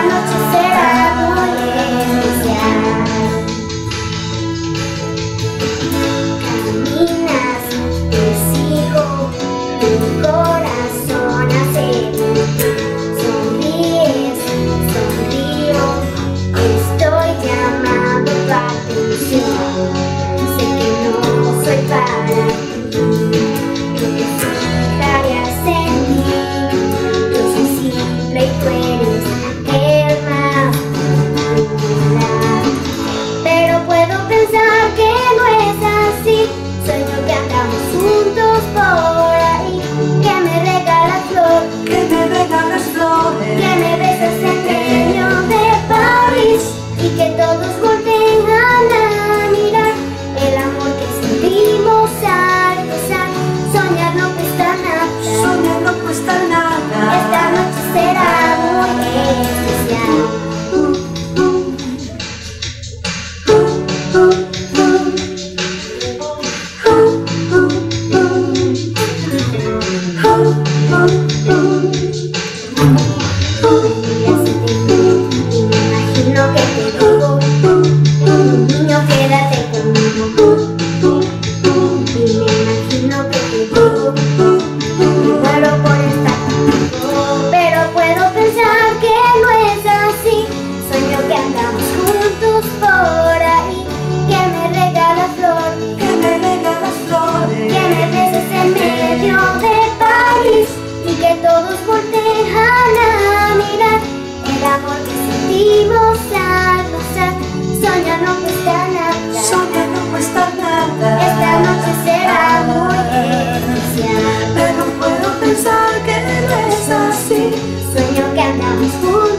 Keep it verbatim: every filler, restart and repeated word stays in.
noche será muy especial. Caminas, te sigo, tu corazón acecha. Sonríes, sonrío, estoy llamando tu atención. Sé que no soy para ti, que te fijarías en mí. Yo soy simple y tú eres el más popular. Pero puedo pensar que no es así. Sueño que andamos juntos por ahí, que me regalas flor, que me regalas flores, que me besas en medio de París y que todos volteen a mirar el amor que sentimos al gozar. Soñar no cuesta nada, soñar no cuesta nada. esta noche será muy especial. Imagino que te digo, niño, quédate conmigo. Y me imagino que te digo, muero por estar contigo. Pero puedo pensar que no es así. Sueño que andamos juntos por ahí, que me regalas flor, Que me regalas flores, que me beses en medio de París y que todos volteen a mirar el amor que sentimos al gozar. Soñar no cuesta nada, soñar no cuesta nada. esta noche será muy especial. Pero puedo pensar que no es así. Sueño que andamos juntos